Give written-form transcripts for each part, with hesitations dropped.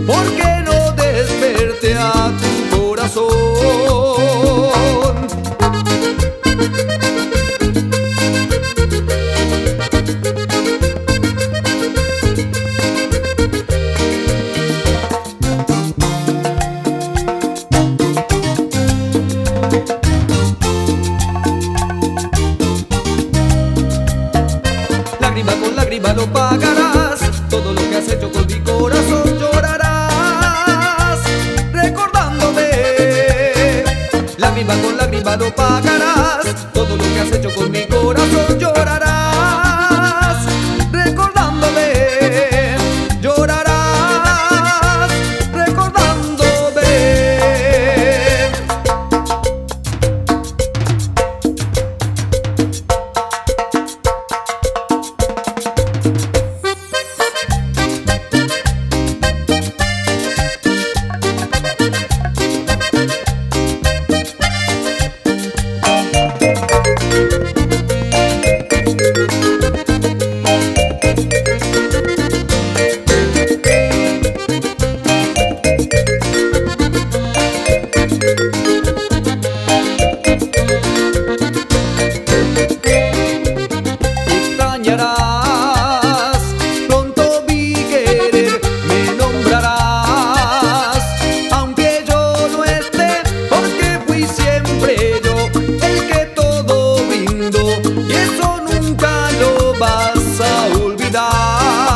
¿por qué no desperté a tu corazón? Lágrima con lágrima lo pagarás, todo lo que has hecho con mi corazón llorarás, recordándome. Lágrima con lágrima lo pagarás, todo lo que has hecho con mi corazón llorarás, recordándome. Llorarás, recordándome. Pronto mi querer me nombrarás, aunque yo no esté, porque fui siempre yo el que todo brindó, y eso nunca lo vas a olvidar.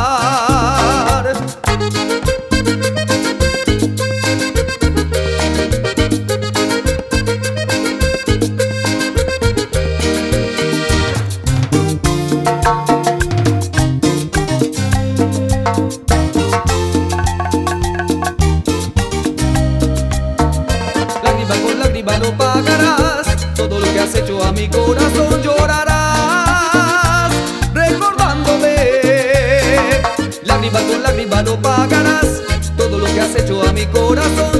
Lágrima lo pagarás, todo lo que has hecho a mi corazón llorarás, recordándome. Lágrima con lágrima lo pagarás, todo lo que has hecho a mi corazón